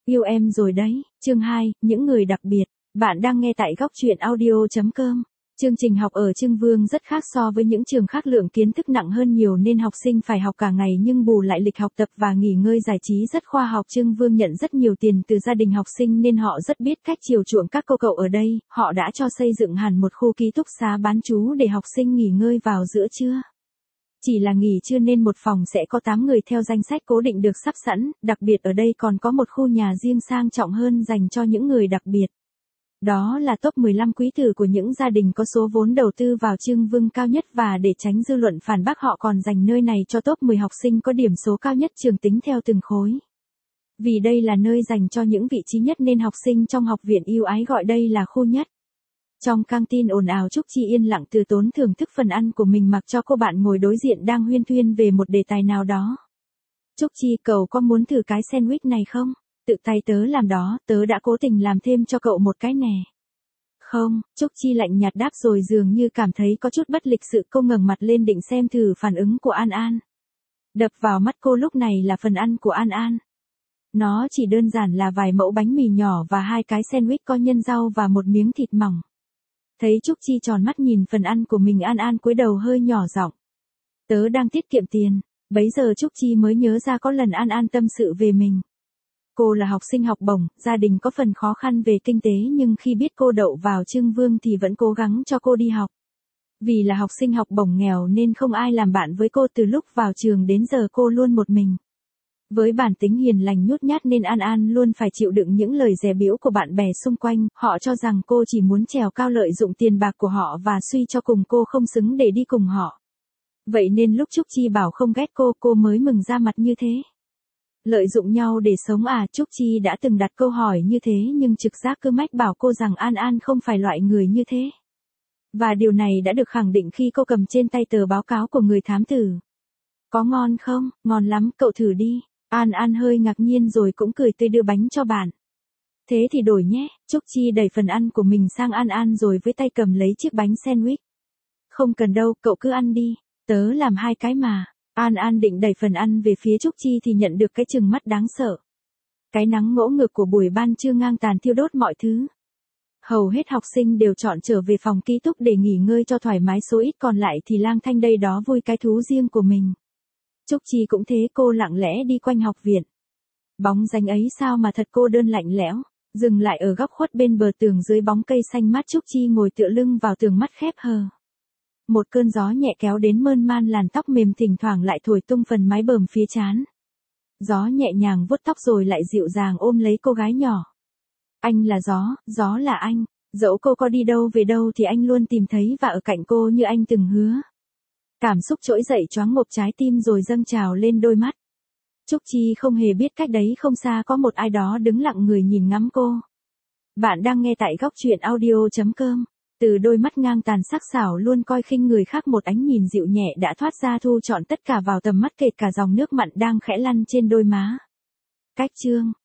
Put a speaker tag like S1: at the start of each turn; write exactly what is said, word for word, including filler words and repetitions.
S1: Yêu em rồi đấy, chương hai, những người đặc biệt. Bạn đang nghe tại góc truyện audio chấm com. Chương trình học ở Trưng Vương rất khác so với những trường khác, lượng kiến thức nặng hơn nhiều nên học sinh phải học cả ngày, nhưng bù lại lịch học tập và nghỉ ngơi giải trí rất khoa học. Trưng Vương nhận rất nhiều tiền từ gia đình học sinh nên họ rất biết cách chiều chuộng các cô cậu ở đây. Họ đã cho xây dựng hẳn một khu ký túc xá bán trú để học sinh nghỉ ngơi vào giữa trưa. Chỉ là nghỉ trưa nên một phòng sẽ có tám người theo danh sách cố định được sắp sẵn, đặc biệt ở đây còn có một khu nhà riêng sang trọng hơn dành cho những người đặc biệt. Đó là top mười lăm quý tử của những gia đình có số vốn đầu tư vào Trưng Vương cao nhất, và để tránh dư luận phản bác họ còn dành nơi này cho top mười học sinh có điểm số cao nhất trường tính theo từng khối. Vì đây là nơi dành cho những vị trí nhất nên học sinh trong học viện yêu ái gọi đây là khu nhất. Trong căng tin ồn ào, Trúc Chi yên lặng từ tốn thưởng thức phần ăn của mình mặc cho cô bạn ngồi đối diện đang huyên thuyên về một đề tài nào đó. Trúc Chi, cậu có muốn thử cái sandwich này không? Tự tay tớ làm đó, tớ đã cố tình làm thêm cho cậu một cái nè. Không, Trúc Chi lạnh nhạt đáp rồi dường như cảm thấy có chút bất lịch sự. Cô ngẩng mặt lên định xem thử phản ứng của An An. Đập vào mắt cô lúc này là phần ăn của An An. Nó chỉ đơn giản là vài mẫu bánh mì nhỏ và hai cái sandwich có nhân rau và một miếng thịt mỏng. Thấy Trúc Chi tròn mắt nhìn phần ăn của mình, An An cúi đầu hơi nhỏ giọng. Tớ đang tiết kiệm tiền. Bấy giờ Trúc Chi mới nhớ ra có lần An An tâm sự về mình. Cô là học sinh học bổng, gia đình có phần khó khăn về kinh tế, nhưng khi biết cô đậu vào Trưng Vương thì vẫn cố gắng cho cô đi học. Vì là học sinh học bổng nghèo nên không ai làm bạn với cô, từ lúc vào trường đến giờ cô luôn một mình. Với bản tính hiền lành nhút nhát nên An An luôn phải chịu đựng những lời dè bỉu của bạn bè xung quanh. Họ cho rằng cô chỉ muốn trèo cao lợi dụng tiền bạc của họ và suy cho cùng cô không xứng để đi cùng họ. Vậy nên lúc Trúc Chi bảo không ghét cô, cô mới mừng ra mặt như thế. Lợi dụng nhau để sống à? Trúc Chi đã từng đặt câu hỏi như thế nhưng trực giác cứ mách bảo cô rằng An An không phải loại người như thế. Và điều này đã được khẳng định khi cô cầm trên tay tờ báo cáo của người thám tử. Có ngon không? Ngon lắm, cậu thử đi. An An hơi ngạc nhiên rồi cũng cười tươi đưa bánh cho bạn. Thế thì đổi nhé. Trúc Chi đẩy phần ăn của mình sang An An rồi với tay cầm lấy chiếc bánh sandwich. Không cần đâu, cậu cứ ăn đi. Tớ làm hai cái mà. An An định đẩy phần ăn về phía Trúc Chi thì nhận được cái chừng mắt đáng sợ. Cái nắng ngỗ ngược của buổi ban trưa ngang tàn thiêu đốt mọi thứ. Hầu hết học sinh đều chọn trở về phòng ký túc để nghỉ ngơi cho thoải mái, số ít còn lại thì lang thang đây đó vui cái thú riêng của mình. Trúc Chi cũng thế, cô lặng lẽ đi quanh học viện. Bóng dáng ấy sao mà thật cô đơn lạnh lẽo. Dừng lại ở góc khuất bên bờ tường dưới bóng cây xanh mát, Trúc Chi ngồi tựa lưng vào tường, mắt khép hờ. Một cơn gió nhẹ kéo đến mơn man làn tóc mềm, thỉnh thoảng lại thổi tung phần mái bờm phía trán. Gió nhẹ nhàng vuốt tóc rồi lại dịu dàng ôm lấy cô gái nhỏ. Anh là gió, gió là anh. Dẫu cô có đi đâu về đâu thì anh luôn tìm thấy và ở cạnh cô như anh từng hứa. Cảm xúc trỗi dậy choáng ngộp trái tim rồi dâng trào lên đôi mắt. Trúc Chi không hề biết cách đấy không xa có một ai đó đứng lặng người nhìn ngắm cô. Bạn đang nghe tại góc truyện audio chấm com. Từ đôi mắt ngang tàn sắc sảo luôn coi khinh người khác, một ánh nhìn dịu nhẹ đã thoát ra thu trọn tất cả vào tầm mắt, kể cả dòng nước mặn đang khẽ lăn trên đôi má. Cách chương,